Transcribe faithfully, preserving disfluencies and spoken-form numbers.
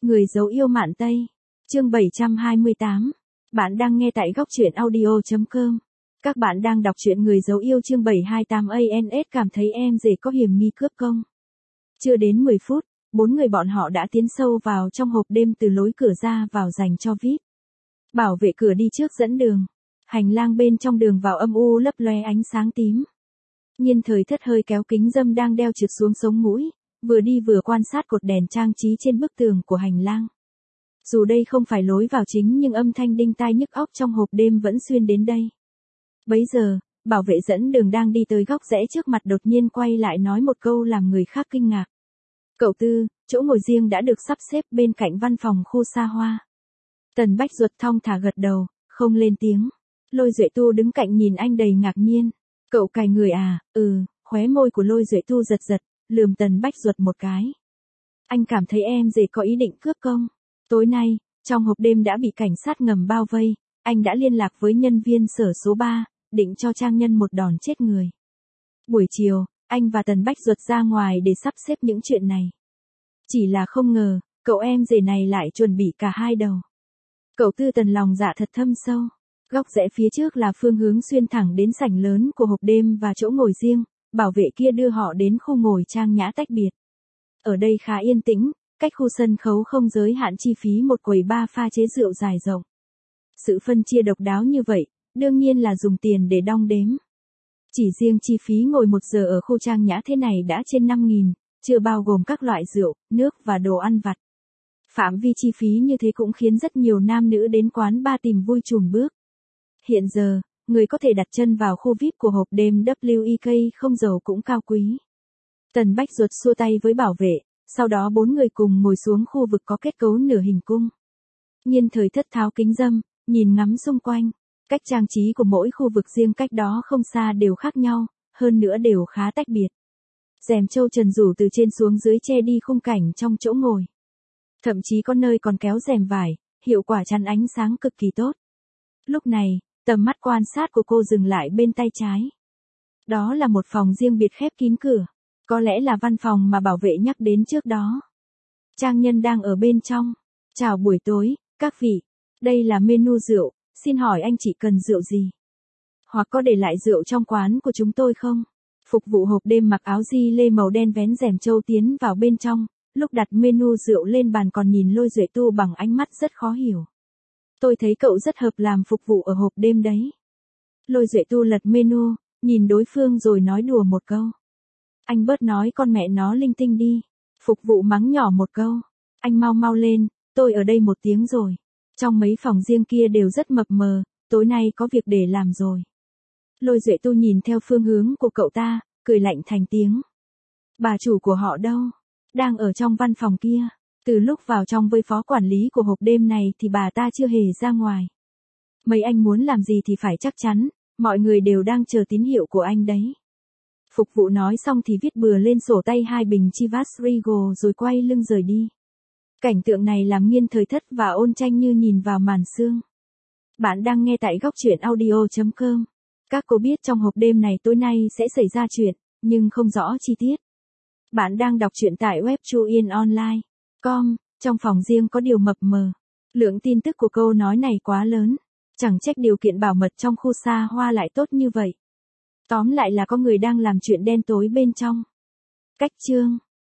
Người dấu yêu Mạn Tây. Chương bảy trăm hai mươi tám. Bạn đang nghe tại góc truyện audio chấm com. Các bạn đang đọc truyện Người dấu yêu chương bảy trăm hai mươi tám. a en ét cảm thấy em rể có hiểm nghi cướp công. Chưa đến mười phút, bốn người bọn họ đã tiến sâu vào trong hộp đêm từ lối cửa ra vào dành cho vi ai pi. Bảo vệ cửa đi trước dẫn đường. Hành lang bên trong đường vào âm u lấp loe ánh sáng tím. Nhiên Thời Thất hơi kéo kính râm đang đeo trượt xuống sống mũi, vừa đi vừa quan sát cột đèn trang trí trên bức tường của hành lang. Dù đây không phải lối vào chính nhưng âm thanh đinh tai nhức óc trong hộp đêm vẫn xuyên đến đây. Bấy giờ, bảo vệ dẫn đường đang đi tới góc rẽ trước mặt đột nhiên quay lại nói một câu làm người khác kinh ngạc. Cậu Tư, chỗ ngồi riêng đã được sắp xếp bên cạnh văn phòng khu xa hoa. Tần Bách Duật thong thả gật đầu, không lên tiếng. Lôi Duệ Tu đứng cạnh nhìn anh đầy ngạc nhiên. Cậu cài người à? Ừ, khóe môi của Lôi Duệ Tu giật giật, lườm Tần Bách Duật một cái. Anh cảm thấy em rể có ý định cướp công. Tối nay, trong hộp đêm đã bị cảnh sát ngầm bao vây, anh đã liên lạc với nhân viên sở số ba, định cho Trang Nhân một đòn chết người. Buổi chiều, anh và Tần Bách Duật ra ngoài để sắp xếp những chuyện này. Chỉ là không ngờ, cậu em rể này lại chuẩn bị cả hai đầu. Cậu Tư Tần lòng dạ thật thâm sâu. Góc rẽ phía trước là phương hướng xuyên thẳng đến sảnh lớn của hộp đêm và chỗ ngồi riêng, bảo vệ kia đưa họ đến khu ngồi trang nhã tách biệt. Ở đây khá yên tĩnh, cách khu sân khấu không giới hạn chi phí một quầy bar pha chế rượu dài rộng. Sự phân chia độc đáo như vậy, đương nhiên là dùng tiền để đong đếm. Chỉ riêng chi phí ngồi một giờ ở khu trang nhã thế này đã trên năm nghìn, chưa bao gồm các loại rượu, nước và đồ ăn vặt. Phạm vi chi phí như thế cũng khiến rất nhiều nam nữ đến quán bar tìm vui chùn bước. Hiện giờ, người có thể đặt chân vào khu vi ai pi của hộp đêm vê kép ca không giàu cũng cao quý. Tần Bách Duật xua tay với bảo vệ, sau đó bốn người cùng ngồi xuống khu vực có kết cấu nửa hình cung. Nhiên Thời Thất tháo kính râm, nhìn ngắm xung quanh. Cách trang trí của mỗi khu vực riêng cách đó không xa đều khác nhau, hơn nữa đều khá tách biệt. Rèm châu trần rủ từ trên xuống dưới che đi khung cảnh trong chỗ ngồi. Thậm chí có nơi còn kéo rèm vải, hiệu quả chắn ánh sáng cực kỳ tốt. Lúc này, tầm mắt quan sát của cô dừng lại bên tay trái. Đó là một phòng riêng biệt khép kín cửa. Có lẽ là văn phòng mà bảo vệ nhắc đến trước đó. Trang Nhân đang ở bên trong. Chào buổi tối, các vị. Đây là menu rượu, xin hỏi anh chỉ cần rượu gì? Hoặc có để lại rượu trong quán của chúng tôi không? Phục vụ hộp đêm mặc áo di lê màu đen vén rèm châu tiến vào bên trong, lúc đặt menu rượu lên bàn còn nhìn Lôi Duệ Tu bằng ánh mắt rất khó hiểu. Tôi thấy cậu rất hợp làm phục vụ ở hộp đêm đấy. Lôi Duệ Tu lật menu, nhìn đối phương rồi nói đùa một câu. Anh bớt nói con mẹ nó linh tinh đi. Phục vụ mắng nhỏ một câu. Anh mau mau lên, tôi ở đây một tiếng rồi. Trong mấy phòng riêng kia đều rất mập mờ, tối nay có việc để làm rồi. Lôi Duệ Tu nhìn theo phương hướng của cậu ta, cười lạnh thành tiếng. Bà chủ của họ đâu? Đang ở trong văn phòng kia. Từ lúc vào trong với phó quản lý của hộp đêm này thì bà ta chưa hề ra ngoài. Mấy anh muốn làm gì thì phải chắc chắn, mọi người đều đang chờ tín hiệu của anh đấy. Phục vụ nói xong thì viết bừa lên sổ tay hai bình Chivas Regal rồi quay lưng rời đi. Cảnh tượng này làm Nhiên Thời Thất và Ôn Tranh như nhìn vào màn sương. Bạn đang nghe tại góc truyện audio chấm com. Các cô biết trong hộp đêm này tối nay sẽ xảy ra chuyện, nhưng không rõ chi tiết. Bạn đang đọc truyện tại web chuyenonline chấm com, trong phòng riêng có điều mập mờ. Lượng tin tức của câu nói này quá lớn. Chẳng trách điều kiện bảo mật trong khu xa hoa lại tốt như vậy. Tóm lại là có người đang làm chuyện đen tối bên trong. Cách chương